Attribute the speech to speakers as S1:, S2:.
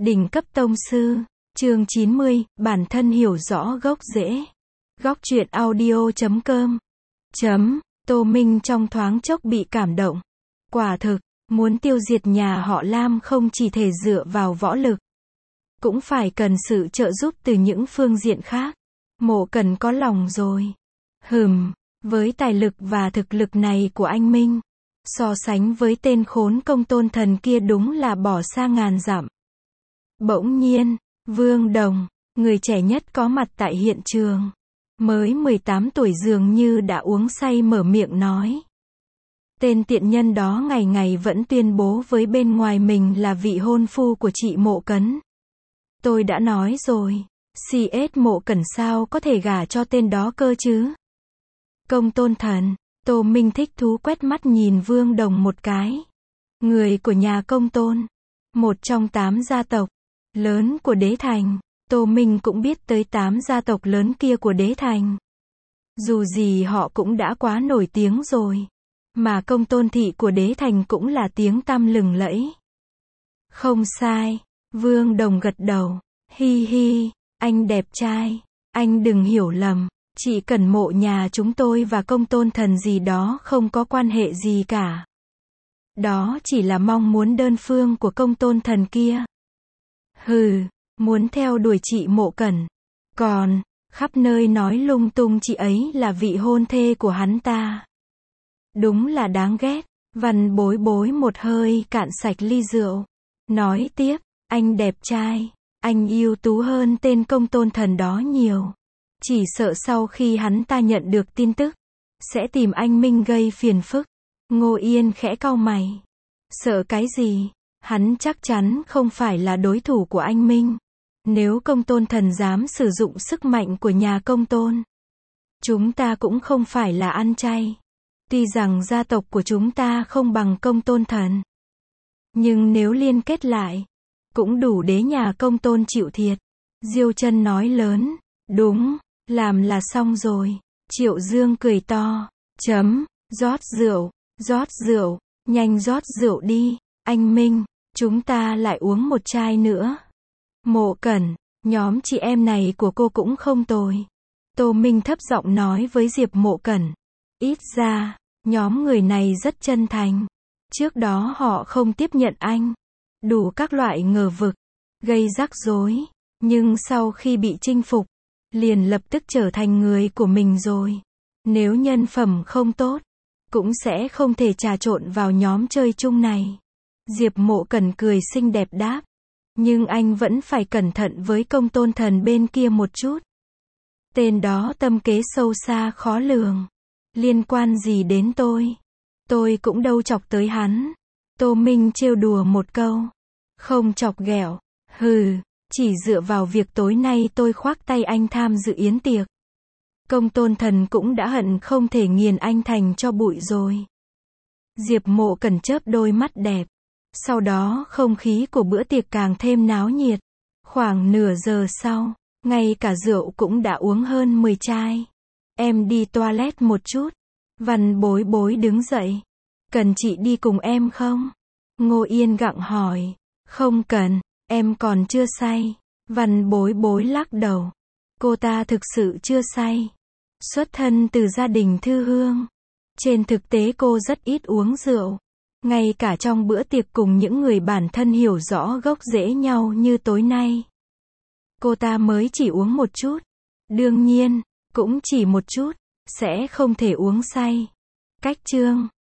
S1: Đỉnh cấp tông sư, chương 90, bản thân hiểu rõ gốc rễ. Góc truyện audio.com. Tô Minh trong thoáng chốc bị cảm động. Quả thực, muốn tiêu diệt nhà họ Lam không chỉ thể dựa vào võ lực, cũng phải cần sự trợ giúp từ những phương diện khác. Mộ Cẩn có lòng rồi. Với tài lực và thực lực này của anh Minh, so sánh với tên khốn Công Tôn Thần kia đúng là bỏ xa ngàn dặm. Bỗng nhiên, Vương Đồng, người trẻ nhất có mặt tại hiện trường, mới 18 tuổi dường như đã uống say mở miệng nói. Tên tiện nhân đó ngày ngày vẫn tuyên bố với bên ngoài mình là vị hôn phu của chị Mộ Cẩn. Tôi đã nói rồi, CS Mộ Cẩn sao có thể gả cho tên đó cơ chứ? Công Tôn Thần, Tô Minh thích thú quét mắt nhìn Vương Đồng một cái. Người của nhà Công Tôn, một trong 8 gia tộc lớn của Đế Thành. Tô Minh cũng biết tới 8 gia tộc lớn kia của Đế Thành. Dù gì họ cũng đã quá nổi tiếng rồi. Mà Công Tôn thị của Đế Thành cũng là tiếng tăm lừng lẫy. Không sai, Vương Đồng gật đầu. Hi hi, anh đẹp trai, anh đừng hiểu lầm. Chỉ cần mộ nhà chúng tôi và Công Tôn Thần gì đó không có quan hệ gì cả. Đó chỉ là mong muốn đơn phương của Công Tôn Thần kia. Muốn theo đuổi chị Mộ Cẩn. Còn, khắp nơi nói lung tung chị ấy là vị hôn thê của hắn ta. Đúng là đáng ghét. Văn Bối Bối một hơi cạn sạch ly rượu. Nói tiếp, anh đẹp trai, anh ưu tú hơn tên Công Tôn Thần đó nhiều. Chỉ sợ sau khi hắn ta nhận được tin tức, sẽ tìm anh Minh gây phiền phức. Ngô Yên khẽ cau mày. Sợ cái gì? Hắn chắc chắn không phải là đối thủ của anh Minh. Nếu Công Tôn Thần dám sử dụng sức mạnh của nhà Công Tôn, chúng ta cũng không phải là ăn chay. Tuy rằng gia tộc của chúng ta không bằng Công Tôn Thần, nhưng nếu liên kết lại, cũng đủ để nhà Công Tôn chịu thiệt. Diêu Chân nói lớn. Đúng, làm là xong rồi. Triệu Dương cười to. Rót rượu, nhanh rót rượu đi. Anh Minh, chúng ta lại uống một chai nữa. Mộ Cẩn, nhóm chị em này của cô cũng không tồi. Tô Minh thấp giọng nói với Diệp Mộ Cẩn. Ít ra, nhóm người này rất chân thành. Trước đó họ không tiếp nhận anh. Đủ các loại ngờ vực, gây rắc rối. Nhưng sau khi bị chinh phục, liền lập tức trở thành người của mình rồi. Nếu nhân phẩm không tốt, cũng sẽ không thể trà trộn vào nhóm chơi chung này. Diệp Mộ Cẩn cười xinh đẹp đáp. Nhưng anh vẫn phải cẩn thận với Công Tôn Thần bên kia một chút. Tên đó tâm kế sâu xa khó lường. Liên quan gì đến tôi? Tôi cũng đâu chọc tới hắn. Tô Minh trêu đùa một câu. Không chọc ghẹo. Chỉ dựa vào việc tối nay tôi khoác tay anh tham dự yến tiệc, Công Tôn Thần cũng đã hận không thể nghiền anh thành cho bụi rồi. Diệp Mộ Cẩn chớp đôi mắt đẹp. Sau đó không khí của bữa tiệc càng thêm náo nhiệt. Khoảng nửa giờ sau, ngay cả rượu cũng đã uống hơn 10 chai. Em đi toilet một chút. Văn Bối Bối đứng dậy. Cần chị đi cùng em không? Ngô Yên gặng hỏi. Không cần, em còn chưa say. Văn Bối Bối lắc đầu. Cô ta thực sự chưa say. Xuất thân từ gia đình thư hương. Trên thực tế cô rất ít uống rượu. Ngay cả trong bữa tiệc cùng những người bản thân hiểu rõ gốc rễ nhau như tối nay, cô ta mới chỉ uống một chút. Đương nhiên, cũng chỉ một chút, sẽ không thể uống say. Cách chương